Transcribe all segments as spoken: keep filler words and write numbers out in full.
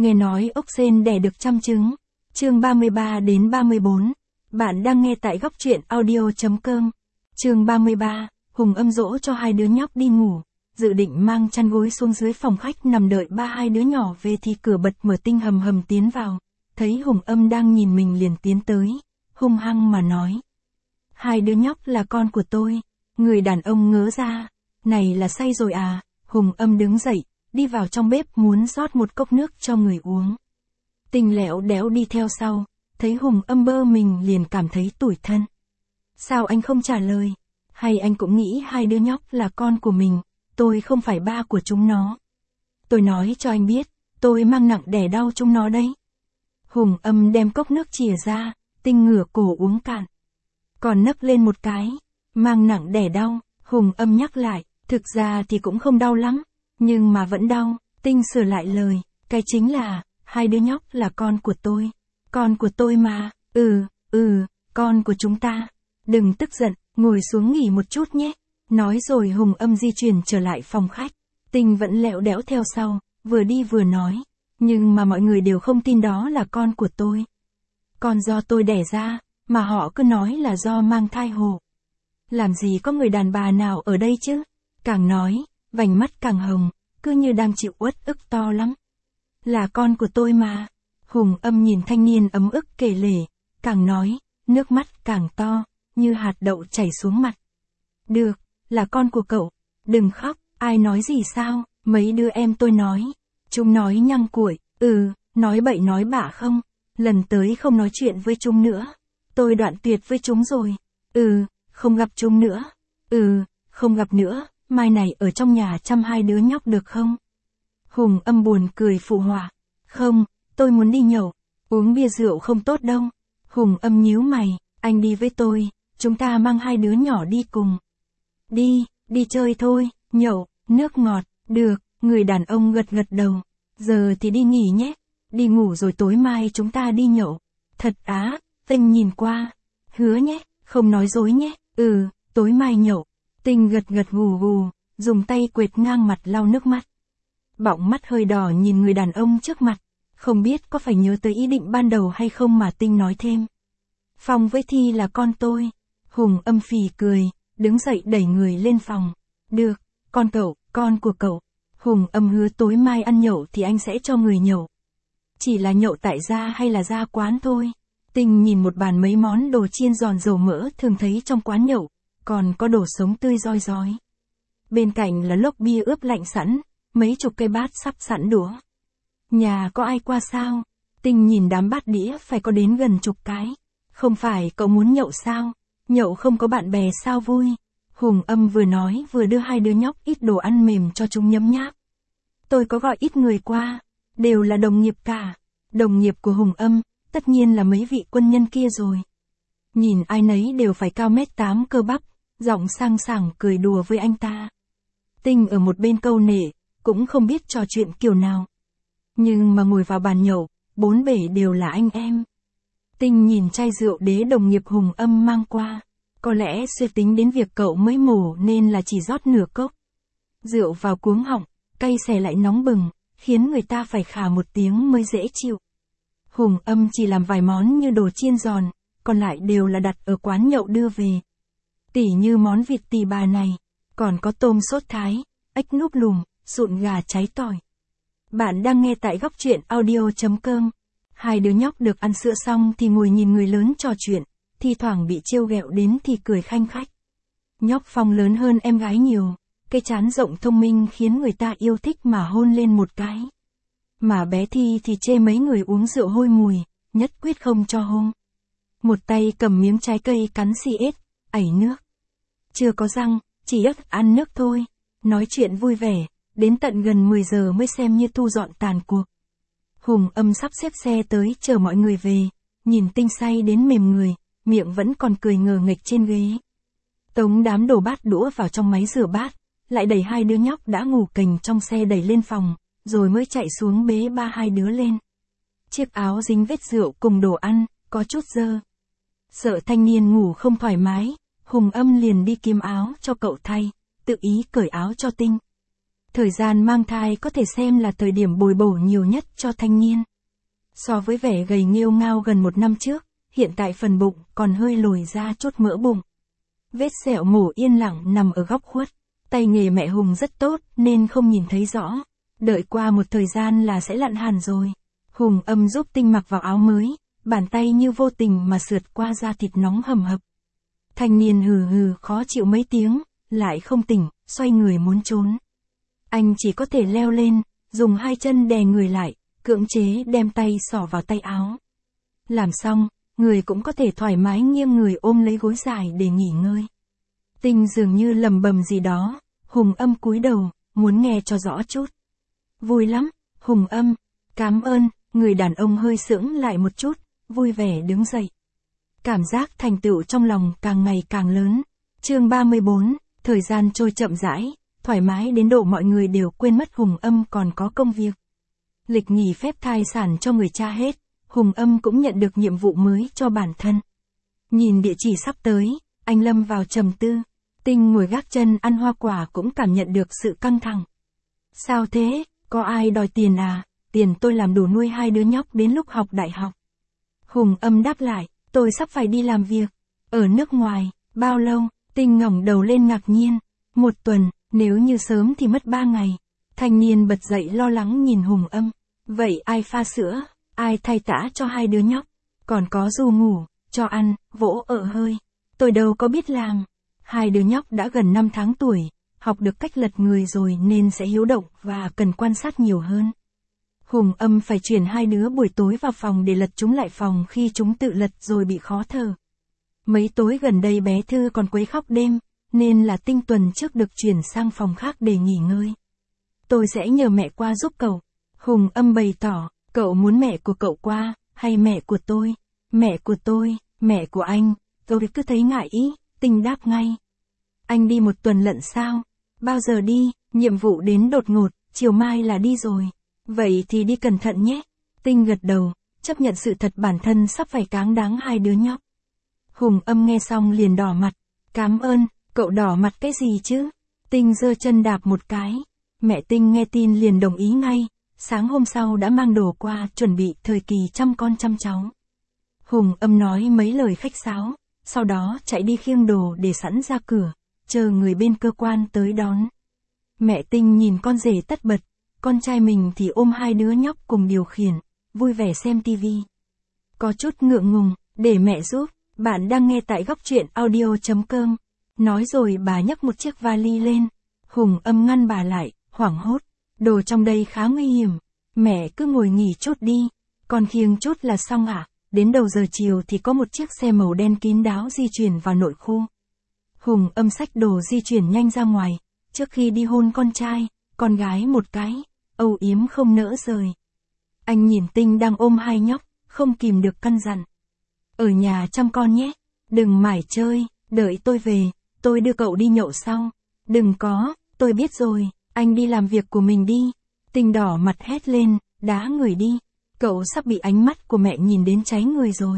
Nghe nói ốc sên đẻ được trăm trứng. Chương ba mươi ba đến ba mươi bốn. Bạn đang nghe tại góc truyện audio.com. Chương ba mươi ba, Hùng Âm dỗ cho hai đứa nhóc đi ngủ, dự định mang chăn gối xuống dưới phòng khách nằm đợi ba hai đứa nhỏ về thì cửa bật mở. Tinh hầm hầm tiến vào, thấy Hùng Âm đang nhìn mình liền tiến tới, hung hăng mà nói. Hai đứa nhóc là con của tôi. Người đàn ông ngớ ra, này là say rồi à? Hùng Âm đứng dậy, đi vào trong bếp muốn rót một cốc nước cho người uống. Tinh lẹo đéo đi theo sau, thấy Hùng Âm bơ mình liền cảm thấy tủi thân. Sao anh không trả lời? Hay anh cũng nghĩ hai đứa nhóc là con của mình, tôi không phải ba của chúng nó. Tôi nói cho anh biết, tôi mang nặng đẻ đau chúng nó đấy. Hùng Âm đem cốc nước chìa ra, Tinh ngửa cổ uống cạn. Còn nấc lên một cái, mang nặng đẻ đau, Hùng Âm nhắc lại, thực ra thì cũng không đau lắm, nhưng mà vẫn đau. Tinh sửa lại lời, cái chính là, hai đứa nhóc là con của tôi. Con của tôi mà, ừ, ừ, con của chúng ta. Đừng tức giận, ngồi xuống nghỉ một chút nhé. Nói rồi Hùng Âm di chuyển trở lại phòng khách. Tinh vẫn lẹo đẽo theo sau, vừa đi vừa nói. Nhưng mà mọi người đều không tin đó là con của tôi. Con do tôi đẻ ra, mà họ cứ nói là do mang thai hộ. Làm gì có người đàn bà nào ở đây chứ? Càng nói, vành mắt càng hồng, cứ như đang chịu uất ức to lắm. Là con của tôi mà. Hùng Âm nhìn thanh niên ấm ức kể lể, càng nói, nước mắt càng to, như hạt đậu chảy xuống mặt. Được, là con của cậu, đừng khóc, ai nói gì sao? Mấy đứa em tôi nói. Chúng nói nhăng cuội, ừ, nói bậy nói bạ không, lần tới không nói chuyện với chúng nữa. Tôi đoạn tuyệt với chúng rồi. Ừ, không gặp chúng nữa. Ừ, không gặp nữa, mai này ở trong nhà chăm hai đứa nhóc được không? Hùng Âm buồn cười phụ họa. Không, tôi muốn đi nhậu, uống bia rượu không tốt đâu. Hùng Âm nhíu mày, anh đi với tôi, chúng ta mang hai đứa nhỏ đi cùng. Đi, đi chơi thôi, nhậu, nước ngọt, được, người đàn ông gật gật đầu. Giờ thì đi nghỉ nhé, đi ngủ rồi tối mai chúng ta đi nhậu. Thật á? Tinh nhìn qua. Hứa nhé, không nói dối nhé. Ừ, tối mai nhậu. Tinh gật gật gù gù, dùng tay quệt ngang mặt lau nước mắt. Bọng mắt hơi đỏ nhìn người đàn ông trước mặt, không biết có phải nhớ tới ý định ban đầu hay không mà Tinh nói thêm. Phong với Thi là con tôi. Hùng Âm phì cười, đứng dậy đẩy người lên phòng. Được, con cậu, con của cậu. Hùng Âm hứa tối mai ăn nhậu thì anh sẽ cho người nhậu. Chỉ là nhậu tại gia hay là ra quán thôi. Tinh nhìn một bàn mấy món đồ chiên giòn dầu mỡ thường thấy trong quán nhậu, còn có đồ sống tươi roi rói. Bên cạnh là lốc bia ướp lạnh sẵn, mấy chục cây bát sắp sẵn đũa. Nhà có ai qua sao? Tinh nhìn đám bát đĩa phải có đến gần chục cái. Không phải cậu muốn nhậu sao? Nhậu không có bạn bè sao vui? Hùng Âm vừa nói vừa đưa hai đứa nhóc ít đồ ăn mềm cho chúng nhấm nháp. Tôi có gọi ít người qua, đều là đồng nghiệp cả. Đồng nghiệp của Hùng Âm, tất nhiên là mấy vị quân nhân kia rồi. Nhìn ai nấy đều phải cao mét tám cơ bắp, giọng sang sảng cười đùa với anh ta. Tinh ở một bên câu nể, cũng không biết trò chuyện kiểu nào. Nhưng mà ngồi vào bàn nhậu, bốn bể đều là anh em. Tinh nhìn chai rượu đế đồng nghiệp Hùng Âm mang qua. Có lẽ suy tính đến việc cậu mới mổ nên là chỉ rót nửa cốc. Rượu vào cuống họng, cay xè lại nóng bừng, khiến người ta phải khà một tiếng mới dễ chịu. Hùng Âm chỉ làm vài món như đồ chiên giòn, còn lại đều là đặt ở quán nhậu đưa về. Tỉ như món vịt tì bà này, còn có tôm sốt thái, ếch núp lùm, sụn gà cháy tỏi. Bạn đang nghe tại góc truyện audio.com. Hai đứa nhóc được ăn sữa xong thì ngồi nhìn người lớn trò chuyện, thi thoảng bị trêu ghẹo đến thì cười khanh khách. Nhóc Phong lớn hơn em gái nhiều, cái trán rộng thông minh khiến người ta yêu thích mà hôn lên một cái. Mà bé Thi thì chê mấy người uống rượu hôi mùi, nhất quyết không cho hôn. Một tay cầm miếng trái cây cắn xì ếch, ẩy nước. Chưa có răng, chỉ ớt ăn nước thôi. Nói chuyện vui vẻ, đến tận gần mười giờ mới xem như thu dọn tàn cuộc. Hùng Âm sắp xếp xe tới chờ mọi người về, nhìn Tinh say đến mềm người, miệng vẫn còn cười ngờ nghệch trên ghế. Tống đám đồ bát đũa vào trong máy rửa bát, lại đẩy hai đứa nhóc đã ngủ cành trong xe đẩy lên phòng, rồi mới chạy xuống bế ba hai đứa lên. Chiếc áo dính vết rượu cùng đồ ăn, có chút dơ. Sợ thanh niên ngủ không thoải mái, Hùng Âm liền đi kiếm áo cho cậu thay, tự ý cởi áo cho Tinh. Thời gian mang thai có thể xem là thời điểm bồi bổ nhiều nhất cho thanh niên. So với vẻ gầy nghêu ngao gần một năm trước, hiện tại phần bụng còn hơi lồi ra chốt mỡ bụng. Vết sẹo mổ yên lặng nằm ở góc khuất. Tay nghề mẹ Hùng rất tốt nên không nhìn thấy rõ. Đợi qua một thời gian là sẽ lặn hẳn rồi. Hùng Âm giúp Tinh mặc vào áo mới, bàn tay như vô tình mà sượt qua da thịt nóng hầm hập. Thanh niên hừ hừ khó chịu mấy tiếng, lại không tỉnh, xoay người muốn trốn. Anh chỉ có thể leo lên, dùng hai chân đè người lại, cưỡng chế đem tay xỏ vào tay áo. Làm xong, người cũng có thể thoải mái nghiêng người ôm lấy gối dài để nghỉ ngơi. Tinh dường như lầm bầm gì đó, Hùng Âm cúi đầu, muốn nghe cho rõ chút. Vui lắm, Hùng Âm, cảm ơn, người đàn ông hơi sững lại một chút, vui vẻ đứng dậy. Cảm giác thành tựu trong lòng càng ngày càng lớn. Chương ba mươi bốn, thời gian trôi chậm rãi, thoải mái đến độ mọi người đều quên mất Hùng Âm còn có công việc. Lịch nghỉ phép thai sản cho người cha hết, Hùng Âm cũng nhận được nhiệm vụ mới cho bản thân. Nhìn địa chỉ sắp tới, anh lâm vào trầm tư. Tinh ngồi gác chân ăn hoa quả cũng cảm nhận được sự căng thẳng. Sao thế, có ai đòi tiền à? Tiền tôi làm đủ nuôi hai đứa nhóc đến lúc học đại học. Hùng Âm đáp lại, tôi sắp phải đi làm việc. Ở nước ngoài, bao lâu? Tinh ngẩng đầu lên ngạc nhiên. Một tuần, nếu như sớm thì mất ba ngày. Thanh niên bật dậy lo lắng nhìn Hùng Âm. Vậy ai pha sữa, ai thay tã cho hai đứa nhóc? Còn có dù ngủ, cho ăn, vỗ ợ hơi. Tôi đâu có biết làm. Hai đứa nhóc đã gần năm tháng tuổi, học được cách lật người rồi nên sẽ hiếu động và cần quan sát nhiều hơn. Hùng Âm phải chuyển hai đứa buổi tối vào phòng để lật chúng lại phòng khi chúng tự lật rồi bị khó thở. Mấy tối gần đây bé Thư còn quấy khóc đêm, nên là Tinh tuần trước được chuyển sang phòng khác để nghỉ ngơi. Tôi sẽ nhờ mẹ qua giúp cậu. Hùng Âm bày tỏ, cậu muốn mẹ của cậu qua, hay mẹ của tôi? Mẹ của tôi, mẹ của anh, tôi cứ thấy ngại ý, Tinh đáp ngay. Anh đi một tuần lận sao? Bao giờ đi? Nhiệm vụ đến đột ngột, chiều mai là đi rồi. Vậy thì đi cẩn thận nhé. Tinh gật đầu, chấp nhận sự thật bản thân sắp phải cáng đáng hai đứa nhóc. Hùng Âm nghe xong liền đỏ mặt. Cảm ơn, cậu đỏ mặt cái gì chứ? Tinh giơ chân đạp một cái. Mẹ Tinh nghe tin liền đồng ý ngay. Sáng hôm sau đã mang đồ qua chuẩn bị thời kỳ chăm con chăm cháu. Hùng Âm nói mấy lời khách sáo, sau đó chạy đi khiêng đồ để sẵn ra cửa, chờ người bên cơ quan tới đón. Mẹ Tinh nhìn con rể tất bật, con trai mình thì ôm hai đứa nhóc cùng điều khiển, vui vẻ xem tivi. Có chút ngượng ngùng, để mẹ giúp, bạn đang nghe tại góc truyện audio chấm com. Nói rồi bà nhấc một chiếc vali lên. Hùng Âm ngăn bà lại, hoảng hốt. Đồ trong đây khá nguy hiểm. Mẹ cứ ngồi nghỉ chút đi. Con khiêng chút là xong ạ. À? Đến đầu giờ chiều thì có một chiếc xe màu đen kín đáo di chuyển vào nội khu. Hùng Âm xách đồ di chuyển nhanh ra ngoài. Trước khi đi hôn con trai, con gái một cái, âu yếm không nỡ rời. Anh nhìn Tinh đang ôm hai nhóc, không kìm được căn dặn. Ở nhà chăm con nhé. Đừng mải chơi, đợi tôi về, tôi đưa cậu đi nhậu sau. Đừng có, tôi biết rồi, anh đi làm việc của mình đi. Tinh đỏ mặt hét lên, đá người đi. Cậu sắp bị ánh mắt của mẹ nhìn đến cháy người rồi.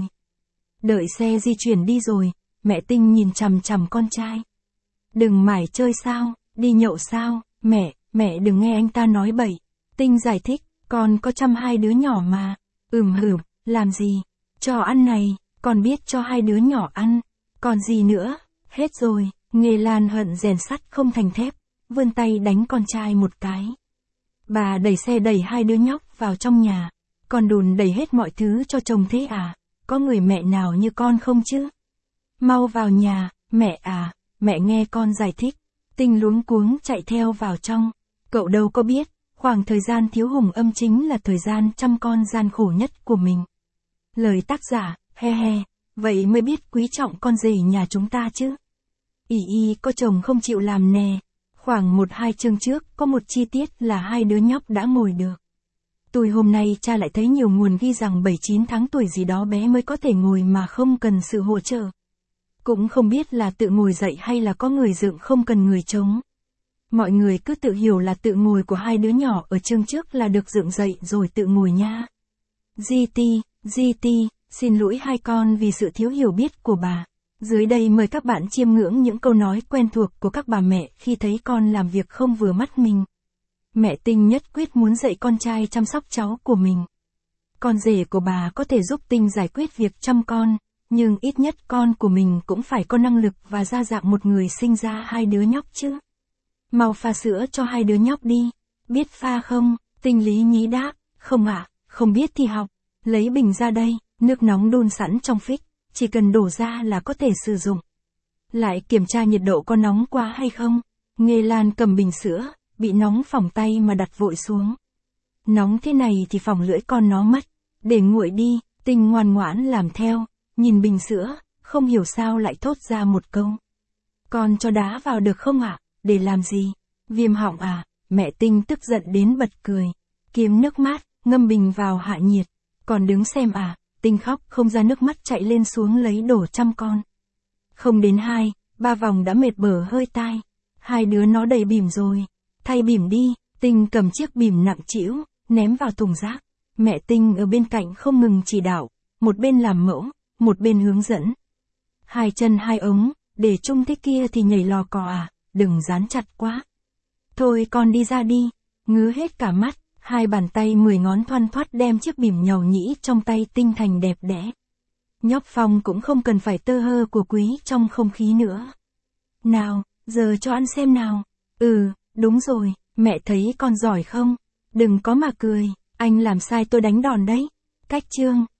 Đợi xe di chuyển đi rồi, mẹ Tinh nhìn chằm chằm con trai. Đừng mải chơi sao, đi nhậu sao, mẹ, mẹ đừng nghe anh ta nói bậy. Tinh giải thích, con có chăm hai đứa nhỏ mà. Ừm hửm, làm gì? Cho ăn này, con biết cho hai đứa nhỏ ăn. Còn gì nữa? Hết rồi, nghề lan hận rèn sắt không thành thép. Vươn tay đánh con trai một cái. Bà đẩy xe đẩy hai đứa nhóc vào trong nhà. Con đùn đẩy hết mọi thứ cho chồng thế à? Có người mẹ nào như con không chứ? Mau vào nhà, mẹ à, mẹ nghe con giải thích. Tinh luống cuống chạy theo vào trong. Cậu đâu có biết, khoảng thời gian thiếu Hùng Âm chính là thời gian chăm con gian khổ nhất của mình. Lời tác giả, he he, vậy mới biết quý trọng con rể nhà chúng ta chứ. Ý y có chồng không chịu làm nè. Khoảng một hai chương trước có một chi tiết là hai đứa nhóc đã ngồi được. Tôi hôm nay cha lại thấy nhiều nguồn ghi rằng bảy chín tháng tuổi gì đó bé mới có thể ngồi mà không cần sự hỗ trợ. Cũng không biết là tự ngồi dậy hay là có người dựng không cần người chống. Mọi người cứ tự hiểu là tự ngồi của hai đứa nhỏ ở chương trước là được dựng dậy rồi tự ngồi nha. giê tê, giê tê, xin lỗi hai con vì sự thiếu hiểu biết của bà. Dưới đây mời các bạn chiêm ngưỡng những câu nói quen thuộc của các bà mẹ khi thấy con làm việc không vừa mắt mình. Mẹ Tinh nhất quyết muốn dạy con trai chăm sóc cháu của mình. Con rể của bà có thể giúp Tinh giải quyết việc chăm con, nhưng ít nhất con của mình cũng phải có năng lực và ra dạng một người sinh ra hai đứa nhóc chứ. Mau pha sữa cho hai đứa nhóc đi. Biết pha không? Tinh lý nhí đáp. Không ạ, không biết thì học. Lấy bình ra đây, nước nóng đun sẵn trong phích, chỉ cần đổ ra là có thể sử dụng. Lại kiểm tra nhiệt độ có nóng quá hay không. Nghê Lan cầm bình sữa, bị nóng phỏng tay mà đặt vội xuống. Nóng thế này thì phỏng lưỡi con nó mất. Để nguội đi. Tinh ngoan ngoãn làm theo, nhìn bình sữa, không hiểu sao lại thốt ra một câu. Con cho đá vào được không ạ? Để làm gì? Viêm họng à? Mẹ Tinh tức giận đến bật cười. Kiếm nước mát, ngâm bình vào hạ nhiệt. Còn đứng xem à? Tinh khóc không ra nước mắt chạy lên xuống lấy đổ chăm con. Không đến hai, ba vòng đã mệt bở hơi tai. Hai đứa nó đầy bỉm rồi. Thay bỉm đi. Tinh cầm chiếc bỉm nặng trĩu, ném vào thùng rác. Mẹ Tinh ở bên cạnh không ngừng chỉ đạo, một bên làm mẫu, một bên hướng dẫn. Hai chân hai ống, để chung thế kia thì nhảy lò cò à, đừng dán chặt quá. Thôi con đi ra đi, ngứa hết cả mắt, hai bàn tay mười ngón thoăn thoắt đem chiếc bỉm nhàu nhĩ trong tay Tinh thành đẹp đẽ. Nhóc Phong cũng không cần phải tơ hơ của quý trong không khí nữa. Nào, giờ cho ăn xem nào. Ừ, đúng rồi, mẹ thấy con giỏi không? Đừng có mà cười, anh làm sai tôi đánh đòn đấy. Cách chương